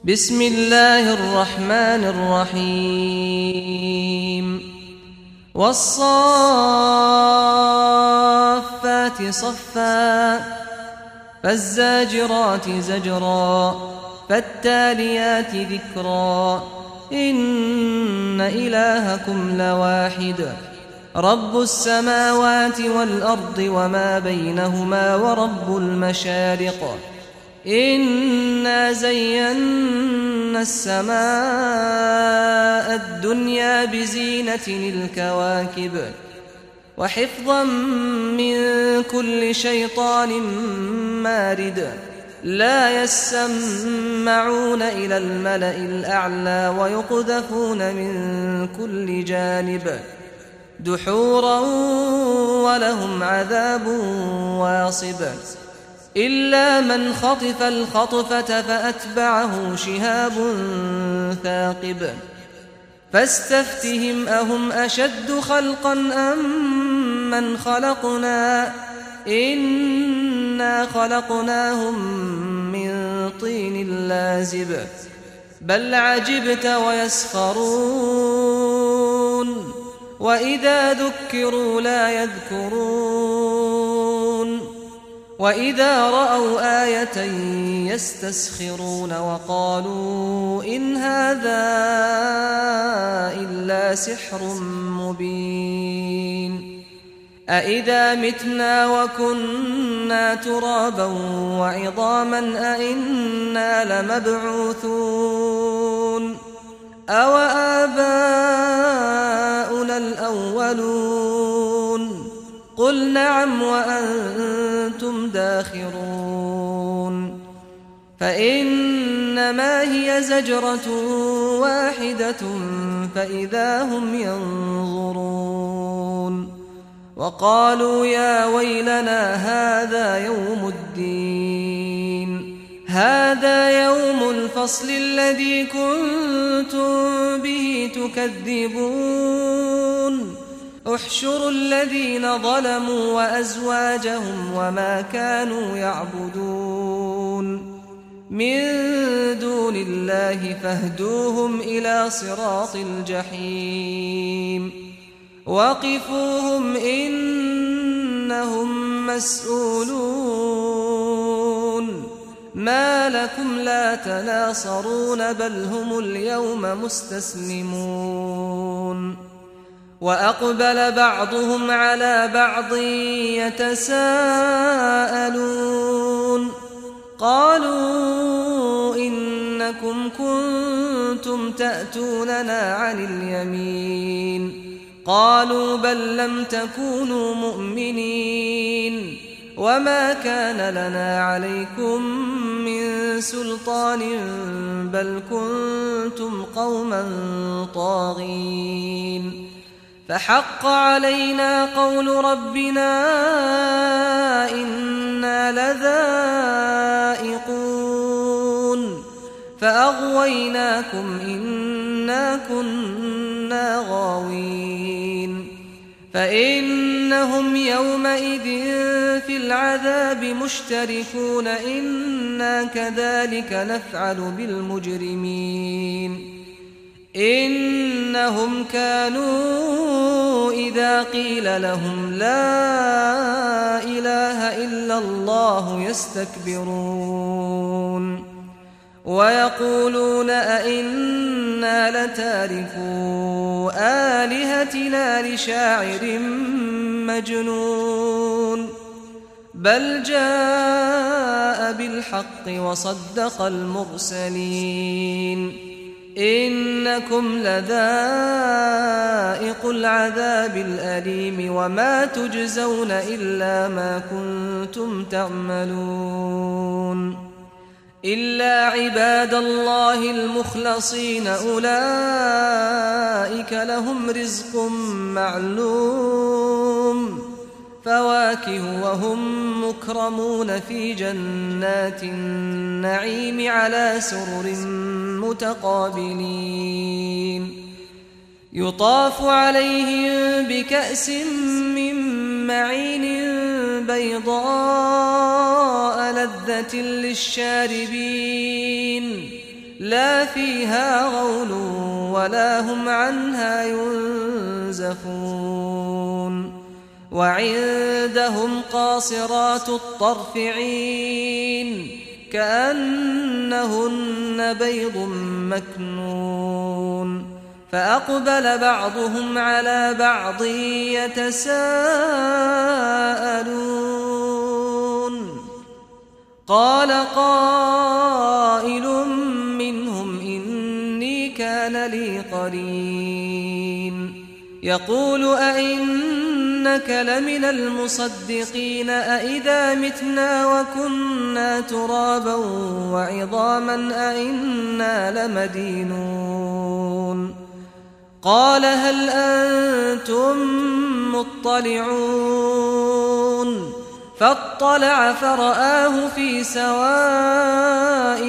بسم الله الرحمن الرحيم والصافات صفا فالزاجرات زجرا فالتاليات ذكرا إن إلهكم لواحد رب السماوات والأرض وما بينهما ورب المشارق إنا زينا السماء الدنيا بزينة الكواكب وحفظا من كل شيطان مارد لا يسمعون إلى الملأ الأعلى ويقذفون من كل جانب دحورا ولهم عذاب واصب إلا من خطف الخطفة فأتبعه شهاب ثاقب فاستفتهم أهم أشد خلقا أم من خلقنا إنا خلقناهم من طين لازب بل عجبت ويسخرون وإذا ذكروا لا يذكرون وإذا رأوا آية يستسخرون وقالوا إن هذا إلا سحر مبين أإذا متنا وكنا ترابا وعظاما أإنا لمبعوثون أو آباؤنا الأولون قل نعم وأنتم داخرون فإنما هي زجرة واحدة فإذا هم ينظرون وقالوا يا ويلنا هذا يوم الدين هذا يوم الفصل الذي كنتم به تكذبون احشروا الذين ظلموا وأزواجهم وما كانوا يعبدون من دون الله فاهدوهم إلى صراط الجحيم وقفوهم إنهم مسؤولون ما لكم لا تناصرون بل هم اليوم مستسلمون وأقبل بعضهم على بعض يتساءلون قالوا إنكم كنتم تأتوننا عن اليمين قالوا بل لم تكونوا مؤمنين وما كان لنا عليكم من سلطان بل كنتم قوما طاغين فحق علينا قول ربنا إنا لذائقون فأغويناكم إنا كنا غاوين فإنهم يومئذ في العذاب مشتركون إنا كذلك نفعل بالمجرمين إنهم كانوا إذا قيل لهم لا إله إلا الله يستكبرون ويقولون أئنا لتاركو آلهتنا لشاعر مجنون بل جاء بالحق وصدق المرسلين إنكم لذائق العذاب الأليم وما تجزون إلا ما كنتم تعملون إلا عباد الله المخلصين أولئك لهم رزق معلوم فواكه وهم مكرمون في جنات النعيم على سرر متقابلين يطاف عليهم بكأس من معين بيضاء لذة للشاربين لا فيها غول ولا هم عنها ينزفون وعندهم قاصرات الطرف عين كأنهن بيض مكنون فأقبل بعضهم على بعض يتساءلون قال قائل منهم إني كان لي قرين يقول أئنك لمن المصدقين أئذا متنا وكنا ترابا وعظاما أئنا لمدينون قال هل أنتم مطلعون فاطلع فرآه في سواء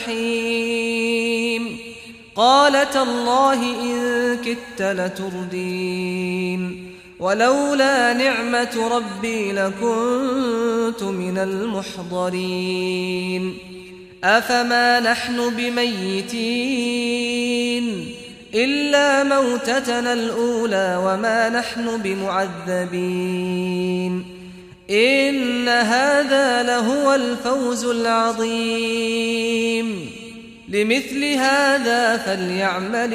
الجحيم قال تالله إن كدت لتردين ولولا نعمة ربي لكنت من المحضرين أفما نحن بميتين إلا موتتنا الأولى وما نحن بمعذبين إن هذا لهو الفوز العظيم لمثل هذا فليعمل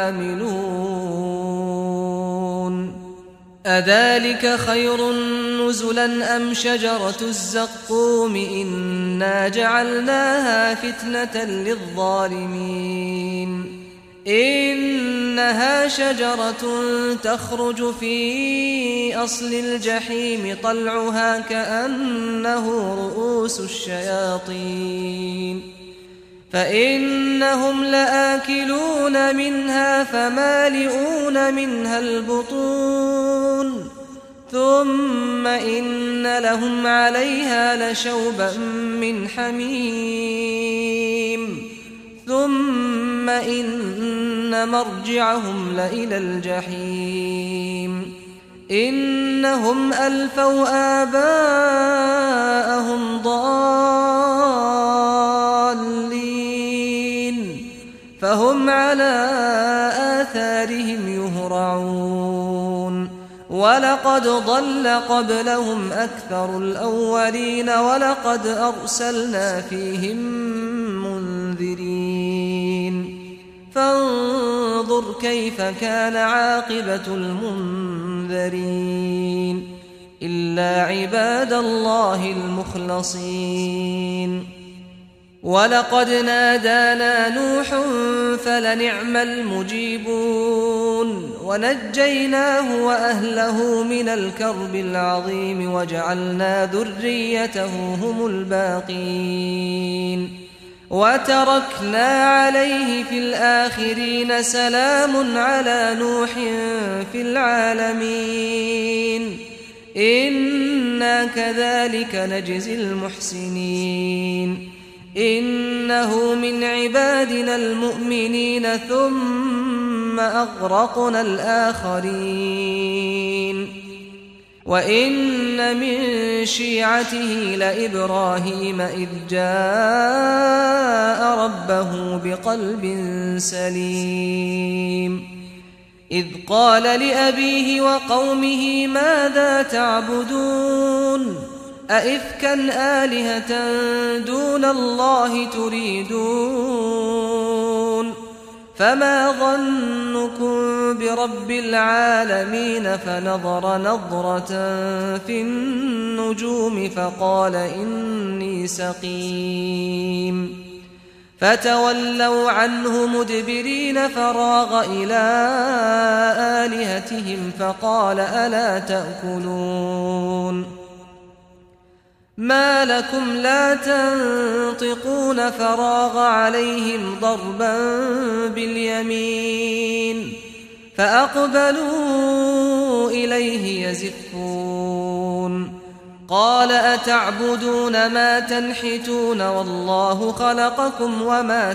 العاملون أذلك خير نزلا أم شجرة الزقوم إنا جعلناها فتنة للظالمين إنها شجرة تخرج في أصل الجحيم طلعها كأنه رؤوس الشياطين فإنهم لآكلون منها فمالئون منها البطون ثم إن لهم عليها لشوبا من حميم ثم إن مرجعهم لإلى الجحيم إنهم ألفوا آباءهم ضالين فهم على آثارهم يهرعون ولقد ضل قبلهم أكثر الأولين ولقد أرسلنا فيهم منذرين فانظر كيف كان عاقبة المنذرين إلا عباد الله المخلصين ولقد نادانا نوح فلنعم المجيبون ونجيناه وأهله من الكرب العظيم وجعلنا ذريته هم الباقين وتركنا عليه في الآخرين سلام على نوح في العالمين إنا كذلك نجزي المحسنين إنه من عبادنا المؤمنين ثم أغرقنا الآخرين وإن من شيعته لإبراهيم إذ جاء ربه بقلب سليم إذ قال لأبيه وقومه ماذا تعبدون أئفكا آلهة دون الله تريدون فما ظنكم برب العالمين فنظر نظرة في النجوم فقال إني سقيم فتولوا عنه مدبرين فراغ إلى آلهتهم فقال ألا تأكلون ما لكم لا تنطقون فراغ عليهم ضربا باليمين فأقبلوا إليه يزفون قال أتعبدون ما تنحتون والله خلقكم وما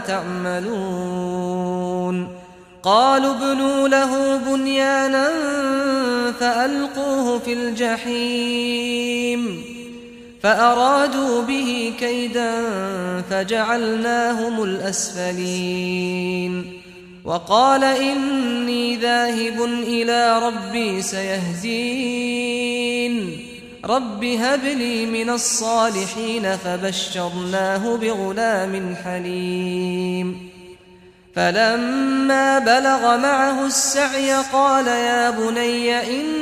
تعملون قالوا ابنوا له بنيانا فألقوه في الجحيم فأرادوا به كيدا فجعلناهم الأسفلين وقال إني ذاهب إلى ربي سيهدين رب هب لي من الصالحين فبشرناه بغلام حليم فلما بلغ معه السعي قال يا بني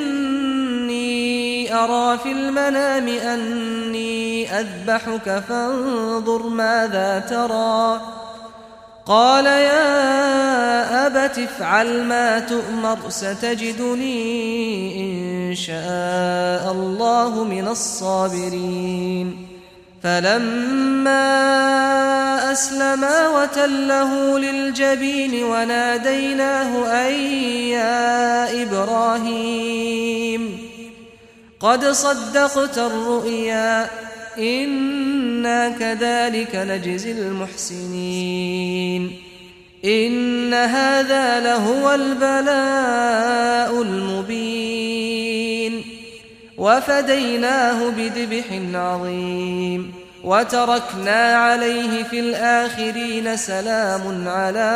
إني أرى في المنام أني أذبحك فانظر ماذا ترى قال يا أبت افعل ما تؤمر ستجدني إن شاء الله من الصابرين فلما أسلما وتله للجبين وناديناه أن يا إبراهيم قد صدقت الرؤيا إنا كذلك نجزي المحسنين إن هذا لهو البلاء المبين وفديناه بذبح عظيم وتركنا عليه في الآخرين سلام على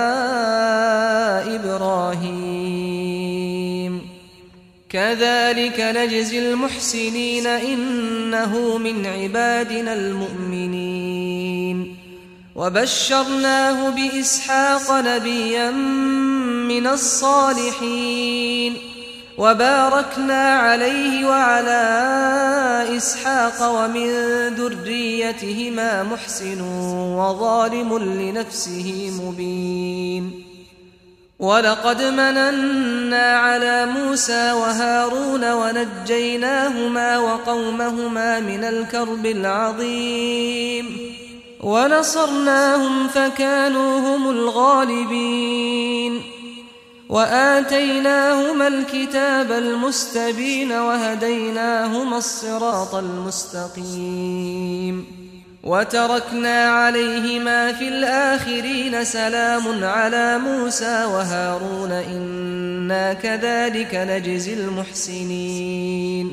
إبراهيم كذلك نجزي المحسنين إنه من عبادنا المؤمنين وبشرناه بإسحاق نبيا من الصالحين وباركنا عليه وعلى إسحاق ومن ذريتهما محسن وظالم لنفسه مبين ولقد مننا على موسى وهارون ونجيناهما وقومهما من الكرب العظيم ونصرناهم فكانوا هم الغالبين وآتيناهما الكتاب المستبين وهديناهما الصراط المستقيم وتركنا عليهما في الآخرين سلام على موسى وهارون إنا كذلك نجزي المحسنين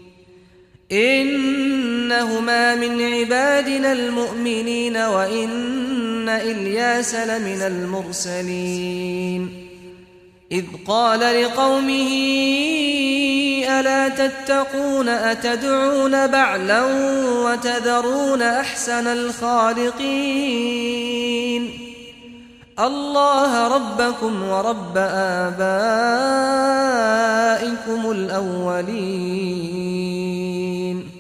إنهما من عبادنا المؤمنين وإن إلياس لمن المرسلين إذ قال لقومه ألا تتقون أتدعون بعلا وتذرون أحسن الخالقين الله ربكم ورب آبائكم الأولين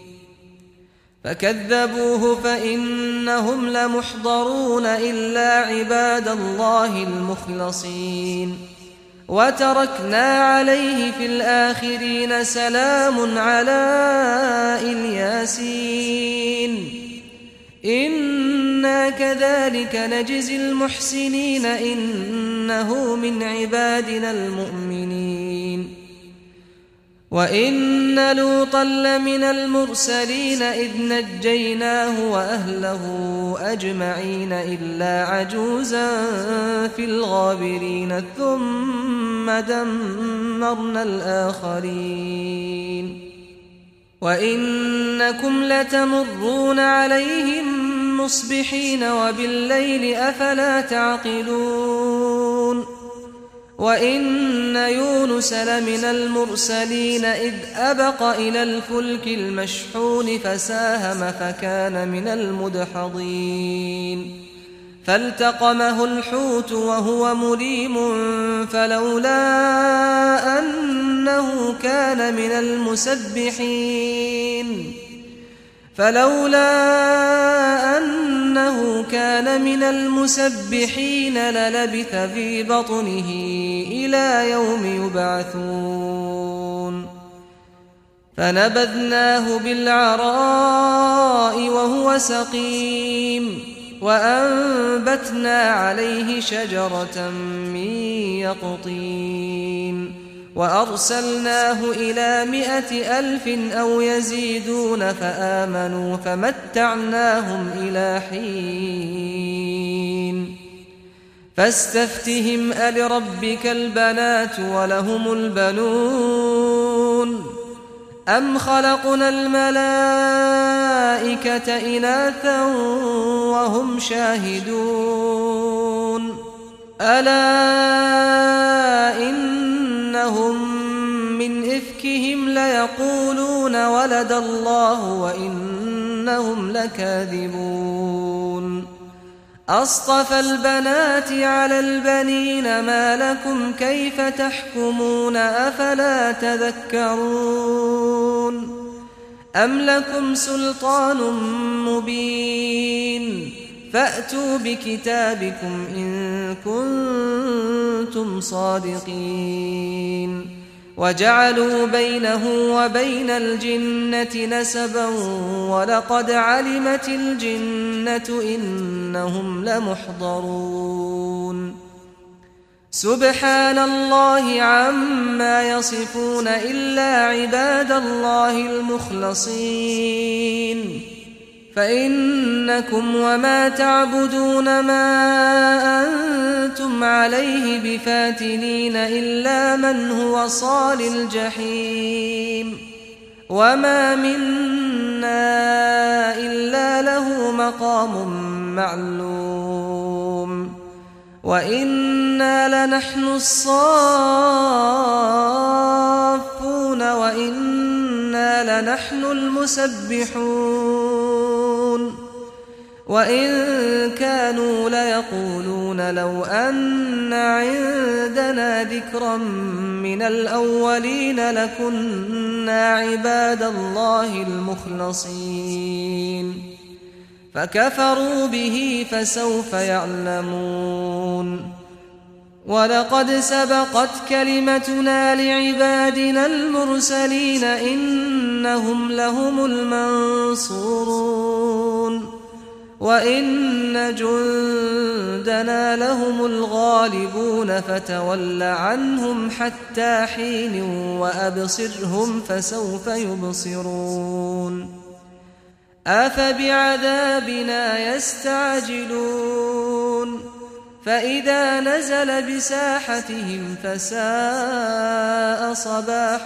فكذبوه فإنهم لمحضرون إلا عباد الله المخلصين وتركنا عليه في الآخرين سلام على الياسين إنا كذلك نجزي المحسنين إنه من عبادنا المؤمنين وإن لوطا لمن المرسلين إذ نجيناه وأهله أجمعين إلا عجوزا في الغابرين ثم دمرنا الآخرين وإنكم لتمرون عليهم مصبحين وبالليل أفلا تعقلون وإن يونس لمن المرسلين إذ أبق إلى الفلك المشحون فساهم فكان من المدحضين فالتقمه الحوت وهو مليم فلولا أنه كان من المسبحين للبث في بطنه إلى يوم يبعثون فنبذناه بالعراء وهو سقيم وأنبتنا عليه شجرة من يقطين وأرسلناه إلى 100,000 أو يزيدون فآمنوا فمتعناهم إلى حين فاستفتهم ألربك البنات ولهم البنون أم خلقنا الملائكة الملائكة إناثا وهم شاهدون ألا إنهم من إفكهم ليقولون ولد الله وإنهم لكاذبون أصطفى البنات على البنين ما لكم كيف تحكمون أفلا تذكرون أم لكم سلطان مبين فأتوا بكتابكم إن كنتم صادقين وجعلوا بينه وبين الجنة نسبا ولقد علمت الجنة إنهم لمحضرون سبحان الله عما يصفون إلا عباد الله المخلصين فإنكم وما تعبدون ما أنتم عليه بفاتنين إلا من هو صال الجحيم وما منا إلا له مقام معلوم وإنا لنحن الصافون وإنا لنحن المسبحون وإن كانوا ليقولون لو أن عندنا ذكرا من الأولين لكنا عباد الله المخلصين فكفروا به فسوف يعلمون ولقد سبقت كلمتنا لعبادنا المرسلين إنهم لهم المنصورون وإن جندنا لهم الغالبون فتول عنهم حتى حين وأبصرهم فسوف يبصرون أفبعذابنا يستعجلون فإذا نزل بساحتهم فساء صباح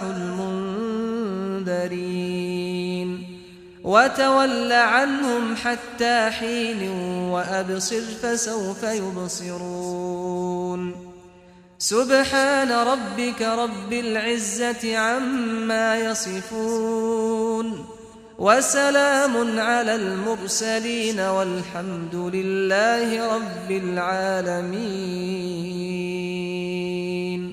المنذرين وتول عنهم حتى حين وأبصر فسوف يبصرون سبحان ربك رب العزة عما يصفون وسلام على المرسلين والحمد لله رب العالمين.